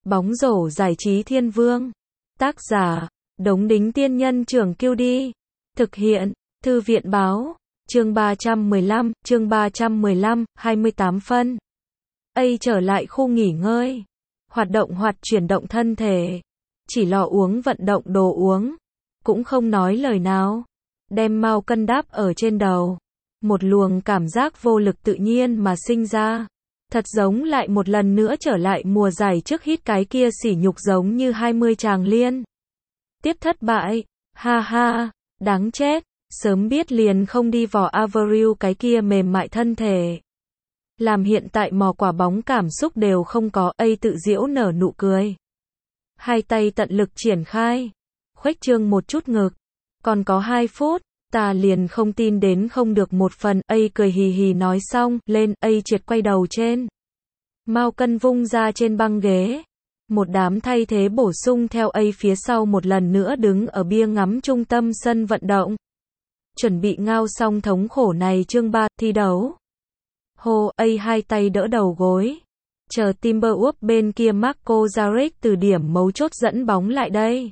Bóng rổ giải trí thiên vương. Tác giả, Đống Đính Tiên Nhân Trưởng Kiêu Đi. Thực hiện, Thư viện Báo. Chương 315, 28 phân. Trở lại khu nghỉ ngơi. Hoạt động hoặc chuyển động thân thể. Chỉ lo uống vận động đồ uống. Cũng không nói lời nào. Đem mao cân đáp ở trên đầu. Một luồng cảm giác vô lực tự nhiên mà sinh ra. Thật giống lại một lần nữa trở lại mùa giải trước hít cái kia sỉ nhục giống như 20 chàng liên tiếp thất bại. Ha ha, đáng chết, sớm biết liền không đi vò Avril cái kia mềm mại thân thể. Làm hiện tại mò quả bóng cảm xúc đều không có, tự giễu nở nụ cười. Hai tay tận lực triển khai, khuếch trương một chút ngực. Còn có 2 phút. Ta liền không tin đến không được một phần, cười hì hì nói xong, lên, triệt quay đầu trên. Mao cân vung ra trên băng ghế. Một đám thay thế bổ sung theo phía sau một lần nữa đứng ở bia ngắm trung tâm sân vận động. Chuẩn bị ngao xong thống khổ này chương 3, thi đấu. Hô, hai tay đỡ đầu gối. Chờ Timberwolves bên kia Marco Saric từ điểm mấu chốt dẫn bóng lại đây.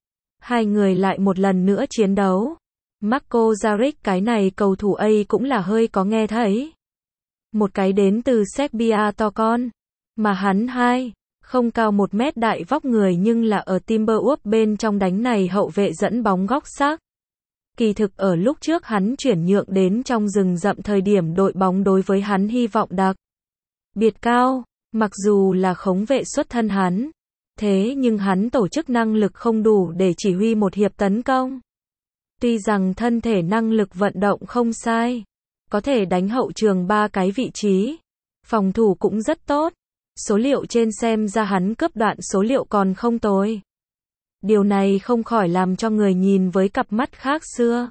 Hai người lại một lần nữa chiến đấu. Marco Saric cái này cầu thủ cũng là hơi có nghe thấy. Một cái đến từ Serbia to con. Mà hắn không cao 1 mét đại vóc người nhưng là ở Timberwolves bên trong đánh này hậu vệ dẫn bóng góc sắc. Kỳ thực ở lúc trước hắn chuyển nhượng đến trong rừng rậm thời điểm đội bóng đối với hắn hy vọng đặc biệt cao. Mặc dù là khống vệ xuất thân hắn. Thế nhưng hắn tổ chức năng lực không đủ để chỉ huy một hiệp tấn công. Tuy rằng thân thể năng lực vận động không sai, có thể đánh hậu trường 3 cái vị trí, phòng thủ cũng rất tốt. Số liệu trên xem ra hắn cướp đoạn số liệu còn không tồi. Điều này không khỏi làm cho người nhìn với cặp mắt khác xưa.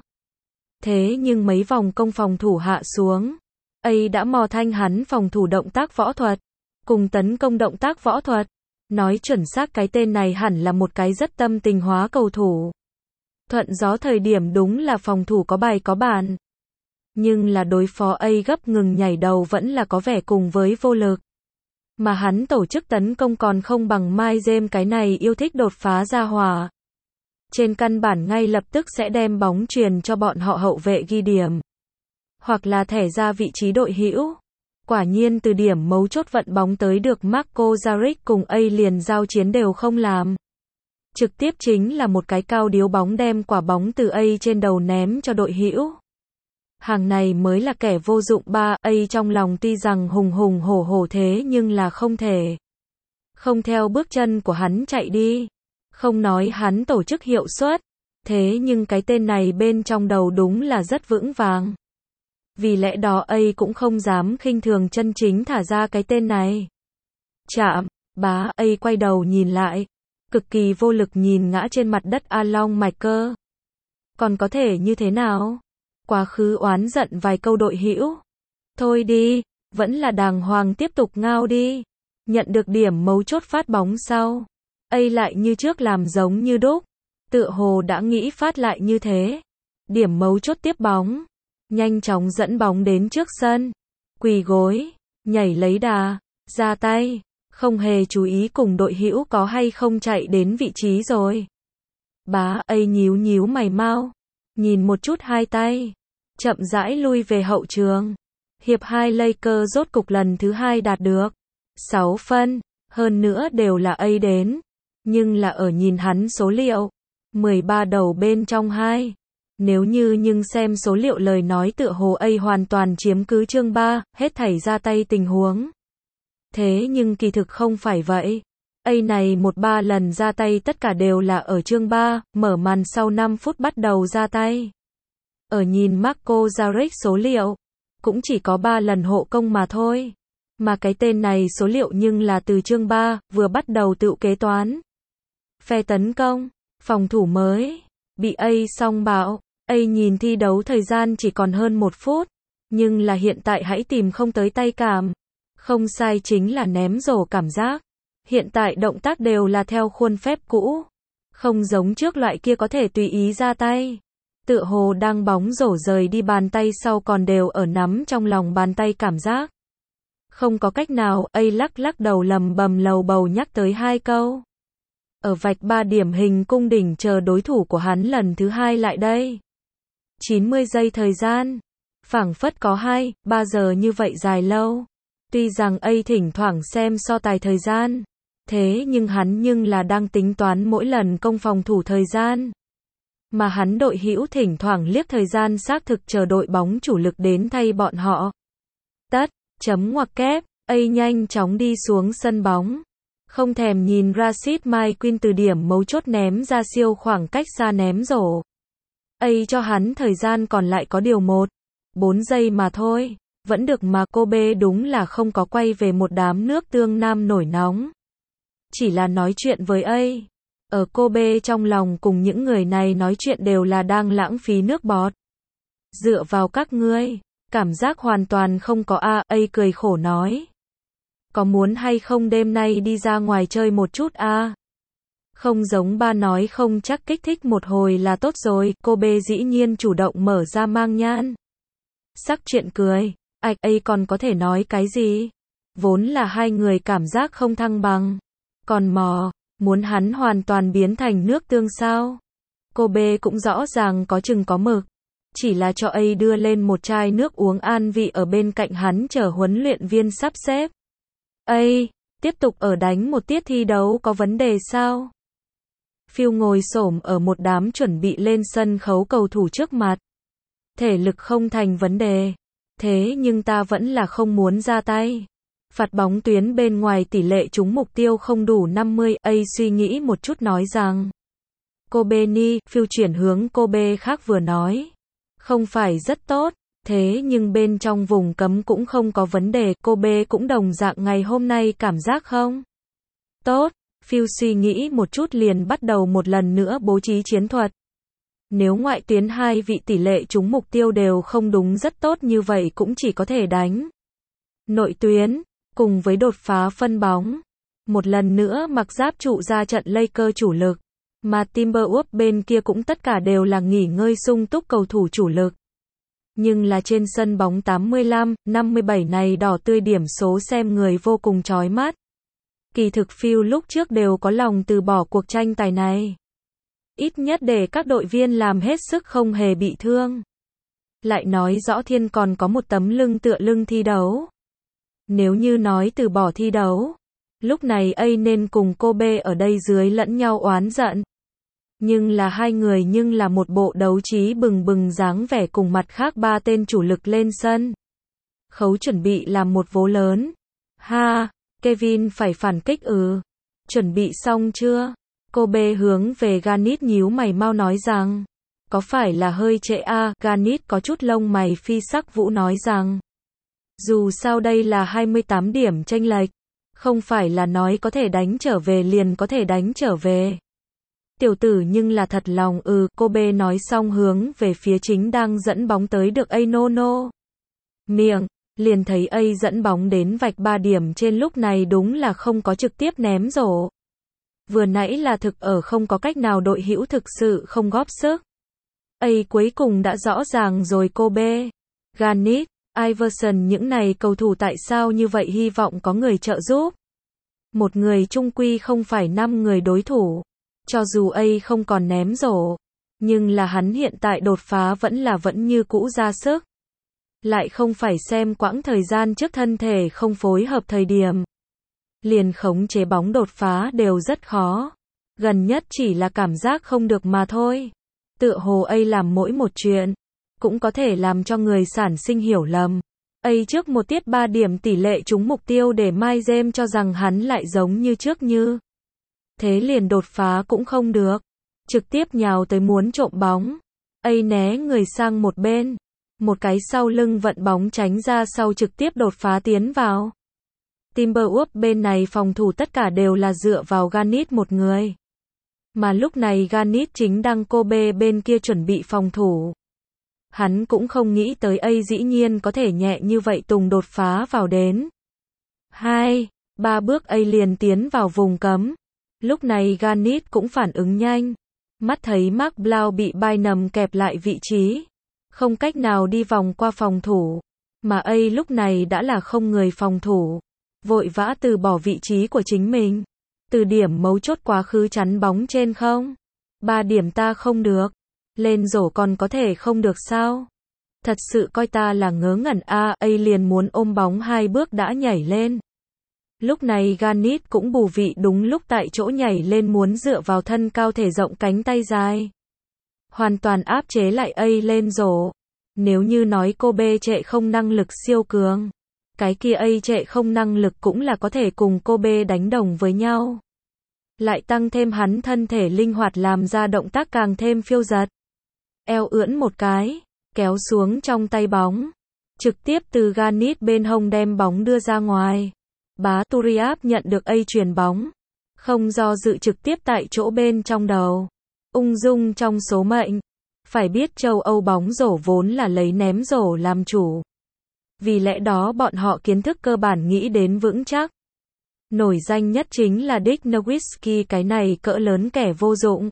Thế nhưng mấy vòng công phòng thủ hạ xuống, đã mò thanh hắn phòng thủ động tác võ thuật, cùng tấn công động tác võ thuật. Nói chuẩn xác cái tên này hẳn là một cái rất tâm tình hóa cầu thủ. Thuận gió thời điểm đúng là phòng thủ có bài có bàn. Nhưng là đối phó gấp ngừng nhảy đầu vẫn là có vẻ cùng với vô lực. Mà hắn tổ chức tấn công còn không bằng Mike James cái này yêu thích đột phá ra hỏa. Trên căn bản ngay lập tức sẽ đem bóng truyền cho bọn họ hậu vệ ghi điểm. Hoặc là thẻ ra vị trí đội hữu. Quả nhiên từ điểm mấu chốt vận bóng tới được Marco Saric cùng liền giao chiến đều không làm. Trực tiếp chính là một cái cao điếu bóng đem quả bóng từ trên đầu ném cho đội hữu. Hàng này mới là kẻ vô dụng. Trong lòng tuy rằng hùng hùng hổ hổ thế nhưng là không thể không theo bước chân của hắn chạy đi. Không nói hắn tổ chức hiệu suất, thế nhưng cái tên này bên trong đầu đúng là rất vững vàng. Vì lẽ đó cũng không dám khinh thường chân chính thả ra cái tên này. Chạm, bá, quay đầu nhìn lại. Cực kỳ vô lực nhìn ngã trên mặt đất Along Michael. Còn có thể như thế nào? Quá khứ oán giận vài câu đội hữu. Thôi đi, vẫn là đàng hoàng tiếp tục ngao đi. Nhận được điểm mấu chốt phát bóng sau. Lại như trước làm giống như đúc. Tựa hồ đã nghĩ phát lại như thế. Điểm mấu chốt tiếp bóng. Nhanh chóng dẫn bóng đến trước sân. Quỳ gối, nhảy lấy đà, ra tay. Không hề chú ý cùng đội hữu có hay không chạy đến vị trí rồi. Bá nhíu nhíu mày mau. Nhìn một chút hai tay. Chậm rãi lui về hậu trường. Hiệp 2 Lakers rốt cục lần thứ 2 đạt được 6 phân. Hơn nữa đều là đến. Nhưng là ở nhìn hắn số liệu. 13 đầu bên trong 2. Nếu như nhưng xem số liệu lời nói tựa hồ hoàn toàn chiếm cứ chương 3. Hết thảy ra tay tình huống. Thế nhưng kỳ thực không phải vậy. Này 1-3 lần ra tay tất cả đều là ở chương 3, mở màn sau 5 phút bắt đầu ra tay. Ở nhìn Marco Saric số liệu, cũng chỉ có 3 lần hộ công mà thôi. Mà cái tên này số liệu nhưng là từ chương 3, vừa bắt đầu tự kế toán. Phe tấn công, phòng thủ mới, bị song bạo. Nhìn thi đấu thời gian chỉ còn hơn 1 phút, nhưng là hiện tại hãy tìm không tới tay cảm. Không sai chính là ném rổ cảm giác. Hiện tại động tác đều là theo khuôn phép cũ. Không giống trước loại kia có thể tùy ý ra tay. Tựa hồ đang bóng rổ rời đi bàn tay sau còn đều ở nắm trong lòng bàn tay cảm giác. Không có cách nào, A lắc lắc đầu lầm bầm lầu bầu nhắc tới hai câu. Ở vạch 3 điểm hình cung đỉnh chờ đối thủ của hắn lần thứ hai lại đây. 90 giây thời gian. Phảng phất có 2-3 giờ như vậy dài lâu. Tuy rằng A thỉnh thoảng xem so tài thời gian. Thế nhưng hắn là đang tính toán mỗi lần công phòng thủ thời gian. Mà hắn đội hữu thỉnh thoảng liếc thời gian xác thực chờ đội bóng chủ lực đến thay bọn họ. Tất, chấm ngoặc kép, A nhanh chóng đi xuống sân bóng. Không thèm nhìn Rashid Maikun từ điểm mấu chốt ném ra siêu khoảng cách xa ném rổ. A cho hắn thời gian còn lại có điều 1-4 giây mà thôi. Vẫn được mà Kobe đúng là không có quay về một đám nước tương nam nổi nóng. Chỉ là nói chuyện với A. Ở Kobe trong lòng cùng những người này nói chuyện đều là đang lãng phí nước bọt. Dựa vào các ngươi, cảm giác hoàn toàn không có A cười khổ nói. Có muốn hay không đêm nay đi ra ngoài chơi một chút Không giống ba nói không chắc kích thích một hồi là tốt rồi, Kobe dĩ nhiên chủ động mở ra mang nhãn. Sắc chuyện cười, A còn có thể nói cái gì? Vốn là hai người cảm giác không thăng bằng. Còn muốn hắn hoàn toàn biến thành nước tương sao? Kobe cũng rõ ràng có chừng có mực. Chỉ là cho A đưa lên một chai nước uống an vị ở bên cạnh hắn chờ huấn luyện viên sắp xếp. A, tiếp tục ở đánh một tiết thi đấu có vấn đề sao? Phil ngồi xổm ở một đám chuẩn bị lên sân khấu cầu thủ trước mặt. Thể lực không thành vấn đề. Thế nhưng ta vẫn là không muốn ra tay. Phạt bóng tuyến bên ngoài tỷ lệ trúng mục tiêu không đủ 50, A suy nghĩ một chút nói rằng. Kobe ni, Phil chuyển hướng Kobe khác vừa nói. Không phải rất tốt, thế nhưng bên trong vùng cấm cũng không có vấn đề, Kobe cũng đồng dạng ngày hôm nay cảm giác không? Tốt, Phil suy nghĩ một chút liền bắt đầu một lần nữa bố trí chiến thuật. Nếu ngoại tuyến hai vị tỷ lệ trúng mục tiêu đều không đúng rất tốt như vậy cũng chỉ có thể đánh. Nội tuyến, cùng với đột phá phân bóng. Một lần nữa mặc giáp trụ ra trận Lakers chủ lực. Mà Timberwolves bên kia cũng tất cả đều là nghỉ ngơi sung túc cầu thủ chủ lực. Nhưng là trên sân bóng 85-57 này đỏ tươi điểm số xem người vô cùng chói mắt. Kỳ thực Phil lúc trước đều có lòng từ bỏ cuộc tranh tài này. Ít nhất để các đội viên làm hết sức không hề bị thương. Lại nói rõ Thiên còn có một tấm lưng tựa lưng thi đấu. Nếu như nói từ bỏ thi đấu, lúc này A nên cùng Kobe ở đây dưới lẫn nhau oán giận. Nhưng là hai người nhưng là một bộ đấu trí bừng bừng dáng vẻ cùng mặt khác ba tên chủ lực lên sân. Khấu chuẩn bị làm một vố lớn. Ha, Kevin phải phản kích Chuẩn bị xong chưa? Kobe hướng về Garnett nhíu mày mau nói rằng. Có phải là hơi trễ Garnett có chút lông mày phi sắc vũ nói rằng. Dù sao đây là 28 điểm chênh lệch. Không phải là nói có thể đánh trở về liền có thể đánh trở về. Tiểu tử nhưng là thật lòng Kobe nói xong hướng về phía chính đang dẫn bóng tới được A no. Miệng, liền thấy A dẫn bóng đến vạch 3 điểm trên lúc này đúng là không có trực tiếp ném rổ. Vừa nãy là thực ở không có cách nào đội hữu thực sự không góp sức. A cuối cùng đã rõ ràng rồi Kobe. Garnett, Iverson những này cầu thủ tại sao như vậy hy vọng có người trợ giúp. Một người chung quy không phải 5 người đối thủ. Cho dù A không còn ném rổ, nhưng là hắn hiện tại đột phá vẫn như cũ ra sức. Lại không phải xem quãng thời gian trước thân thể không phối hợp thời điểm. Liền khống chế bóng đột phá đều rất khó. Gần nhất chỉ là cảm giác không được mà thôi. Tựa hồ A làm mỗi một chuyện, cũng có thể làm cho người sản sinh hiểu lầm. A trước một tiết 3 điểm tỷ lệ trúng mục tiêu để Mike James cho rằng hắn lại giống như trước như. Thế liền đột phá cũng không được. Trực tiếp nhào tới muốn trộm bóng. A né người sang một bên. Một cái sau lưng vận bóng tránh ra sau trực tiếp đột phá tiến vào. Timberwolves bên này phòng thủ tất cả đều là dựa vào Garnett một người. Mà lúc này Garnett chính đang Kobe bên kia chuẩn bị phòng thủ. Hắn cũng không nghĩ tới A dĩ nhiên có thể nhẹ như vậy tùng đột phá vào đến. 2-3 bước A liền tiến vào vùng cấm. Lúc này Garnett cũng phản ứng nhanh. Mắt thấy Mark Blount bị Bynum kẹp lại vị trí. Không cách nào đi vòng qua phòng thủ. Mà A lúc này đã là không người phòng thủ, vội vã từ bỏ vị trí của chính mình. Từ điểm mấu chốt quá khứ chắn bóng trên không. 3 điểm ta không được. Lên rổ còn có thể không được sao? Thật sự coi ta là ngớ ngẩn A liền muốn ôm bóng 2 bước đã nhảy lên. Lúc này Ganit cũng bù vị đúng lúc tại chỗ nhảy lên muốn dựa vào thân cao thể rộng cánh tay dài. Hoàn toàn áp chế lại A lên rổ. Nếu như nói Kobe trệ không năng lực siêu cường, cái kia A trệ không năng lực cũng là có thể cùng Kobe đánh đồng với nhau. Lại tăng thêm hắn thân thể linh hoạt làm ra động tác càng thêm phiêu dật. Eo ưỡn một cái, kéo xuống trong tay bóng. Trực tiếp từ Ganit bên hông đem bóng đưa ra ngoài. Bá Turiaf nhận được A chuyền bóng. Không do dự trực tiếp tại chỗ bên trong đầu. Ung dung trong số mệnh. Phải biết châu Âu bóng rổ vốn là lấy ném rổ làm chủ. Vì lẽ đó bọn họ kiến thức cơ bản nghĩ đến vững chắc. Nổi danh nhất chính là Dick Nowitzki, cái này cỡ lớn kẻ vô dụng.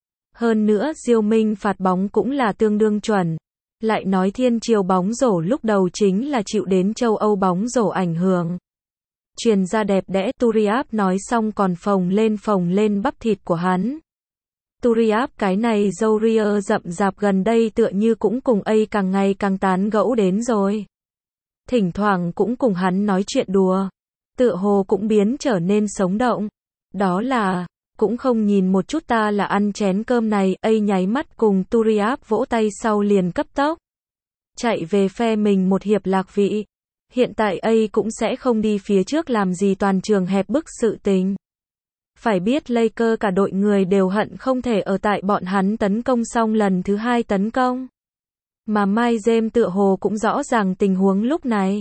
Hơn nữa Diêu Minh phạt bóng cũng là tương đương chuẩn. Lại nói thiên triều bóng rổ lúc đầu chính là chịu đến châu Âu bóng rổ ảnh hưởng. Truyền ra đẹp đẽ, Turiaf nói xong còn phồng lên bắp thịt của hắn. Turiaf cái này râu ria rậm rạp gần đây tựa như cũng cùng A càng ngày càng tán gẫu đến rồi. Thỉnh thoảng cũng cùng hắn nói chuyện đùa. Tựa hồ cũng biến trở nên sống động. Đó là, cũng không nhìn một chút ta là ăn chén cơm này. A nháy mắt cùng Turiaf vỗ tay sau liền cấp tốc chạy về phe mình một hiệp lạc vị. Hiện tại A cũng sẽ không đi phía trước làm gì toàn trường hẹp bức sự tình. Phải biết Lakers cả đội người đều hận không thể ở tại bọn hắn tấn công xong lần thứ 2 tấn công. Mà Mike James tựa hồ cũng rõ ràng tình huống lúc này.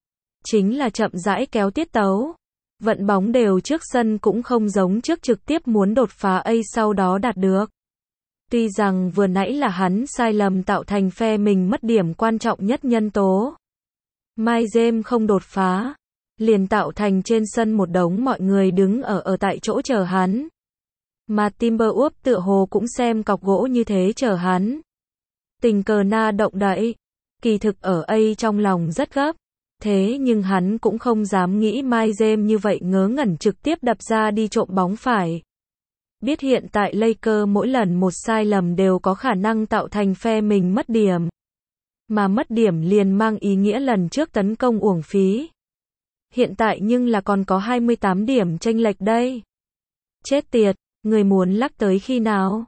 Chính là chậm rãi kéo tiết tấu. Vận bóng đều trước sân cũng không giống trước trực tiếp muốn đột phá A sau đó đạt được. Tuy rằng vừa nãy là hắn sai lầm tạo thành phe mình mất điểm quan trọng nhất nhân tố. Mike James không đột phá. Liền tạo thành trên sân một đống mọi người đứng ở tại chỗ chờ hắn. Mà Timberwolves tựa hồ cũng xem cọc gỗ như thế chờ hắn. Tình cờ na động đậy. Kỳ thực ở A trong lòng rất gấp. Thế nhưng hắn cũng không dám nghĩ Mike James như vậy ngớ ngẩn trực tiếp đập ra đi trộm bóng phải. Biết hiện tại Lakers mỗi lần một sai lầm đều có khả năng tạo thành phe mình mất điểm. Mà mất điểm liền mang ý nghĩa lần trước tấn công uổng phí. Hiện tại nhưng là còn có 28 điểm chênh lệch đây. Chết tiệt, người muốn lắc tới khi nào?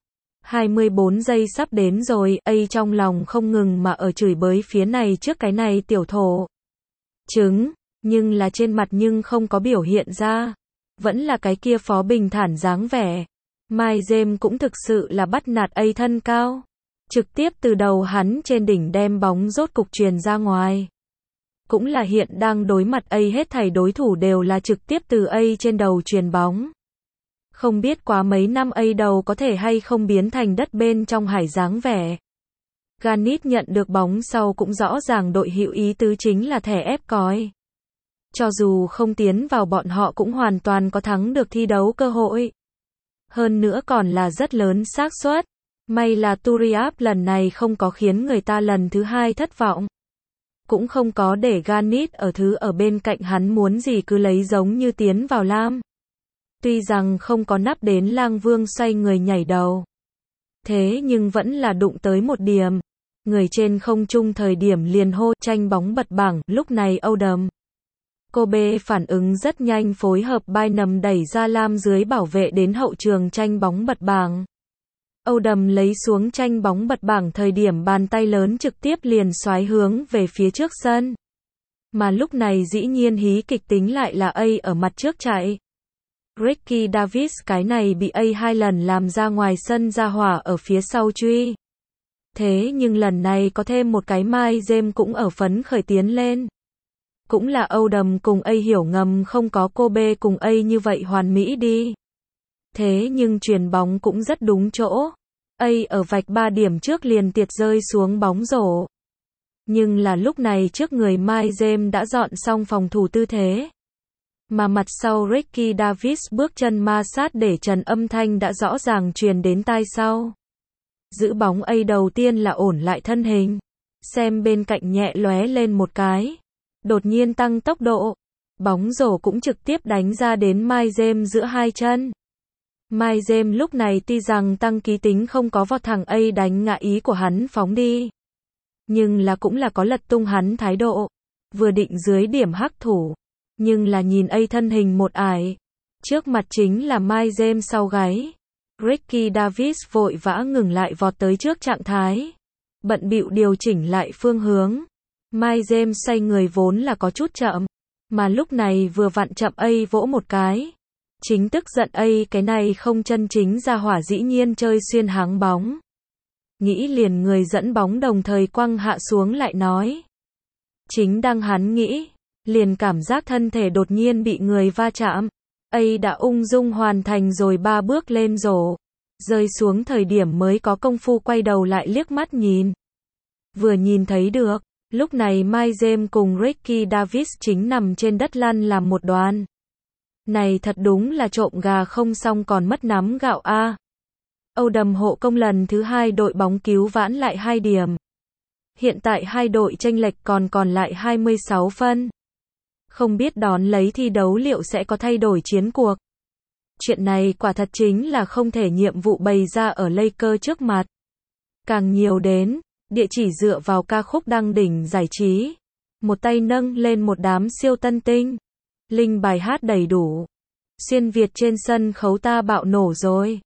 24 giây sắp đến rồi, A trong lòng không ngừng mà ở chửi bới phía này trước cái này tiểu thổ. Chứng, nhưng là trên mặt nhưng không có biểu hiện ra. Vẫn là cái kia phó bình thản dáng vẻ. Mike James cũng thực sự là bắt nạt A thân cao. Trực tiếp từ đầu hắn trên đỉnh đem bóng rốt cục truyền ra ngoài. Cũng là hiện đang đối mặt A hết thảy đối thủ đều là trực tiếp từ A trên đầu truyền bóng. Không biết quá mấy năm A đầu có thể hay không biến thành đất bên trong hải dáng vẻ. Ganit nhận được bóng sau cũng rõ ràng đội hữu ý tứ chính là thẻ ép còi. Cho dù không tiến vào bọn họ cũng hoàn toàn có thắng được thi đấu cơ hội. Hơn nữa còn là rất lớn xác suất. May là Turiaf lần này không có khiến người ta lần thứ 2 thất vọng. Cũng không có để Ganit ở bên cạnh hắn muốn gì cứ lấy giống như tiến vào lam. Tuy rằng không có nắp đến Lang Vương xoay người nhảy đầu. Thế nhưng vẫn là đụng tới một điểm. Người trên không trung thời điểm liền hô tranh bóng bật bảng, lúc này Odom. Kobe phản ứng rất nhanh phối hợp Bynum đẩy ra lam dưới bảo vệ đến hậu trường tranh bóng bật bảng. Odom lấy xuống tranh bóng bật bảng thời điểm bàn tay lớn trực tiếp liền xoáy hướng về phía trước sân. Mà lúc này dĩ nhiên hí kịch tính lại là A ở mặt trước chạy. Ricky Davis cái này bị A 2 lần làm ra ngoài sân ra hỏa ở phía sau truy. Thế nhưng lần này có thêm một cái Mike James cũng ở phấn khởi tiến lên. Cũng là Odom cùng A hiểu ngầm không có Kobe cùng A như vậy hoàn mỹ đi. Thế nhưng chuyền bóng cũng rất đúng chỗ. A ở vạch 3 điểm trước liền tiệt rơi xuống bóng rổ. Nhưng là lúc này trước người Mike James đã dọn xong phòng thủ tư thế. Mà mặt sau Ricky Davis bước chân ma sát để trần âm thanh đã rõ ràng truyền đến tai sau. Giữ bóng A đầu tiên là ổn lại thân hình. Xem bên cạnh nhẹ lóe lên một cái. Đột nhiên tăng tốc độ. Bóng rổ cũng trực tiếp đánh ra đến Mike James giữa hai chân. Mike James lúc này tuy rằng tăng ký tính không có vào thằng A đánh ngã ý của hắn phóng đi. Nhưng là cũng là có lật tung hắn thái độ. Vừa định dưới điểm hắc thủ. Nhưng là nhìn A thân hình một ải. Trước mặt chính là Mike James sau gáy. Ricky Davis vội vã ngừng lại vọt tới trước trạng thái. Bận bịu điều chỉnh lại phương hướng. Mike James xoay người vốn là có chút chậm. Mà lúc này vừa vặn chậm A vỗ một cái. Chính tức giận A cái này không chân chính ra hỏa dĩ nhiên chơi xuyên háng bóng. Nghĩ liền người dẫn bóng đồng thời quăng hạ xuống lại nói. Chính đang hắn nghĩ. Liền cảm giác thân thể đột nhiên bị người va chạm. A đã ung dung hoàn thành rồi 3 bước lên rổ. Rơi xuống thời điểm mới có công phu quay đầu lại liếc mắt nhìn. Vừa nhìn thấy được. Lúc này Mike James cùng Ricky Davis chính nằm trên đất lăn làm một đoàn. Này thật đúng là trộm gà không xong còn mất nắm gạo a. Âu Đầm hộ công lần thứ 2 đội bóng cứu vãn lại 2 điểm. Hiện tại hai đội chênh lệch còn lại 26 phân. Không biết đón lấy thi đấu liệu sẽ có thay đổi chiến cuộc. Chuyện này quả thật chính là không thể nhiệm vụ bày ra ở Lakers trước mặt. Càng nhiều đến, địa chỉ dựa vào ca khúc đăng đỉnh giải trí. Một tay nâng lên một đám siêu tân tinh. Linh bài hát đầy đủ. Xuyên Việt trên sân khấu ta bạo nổ rồi.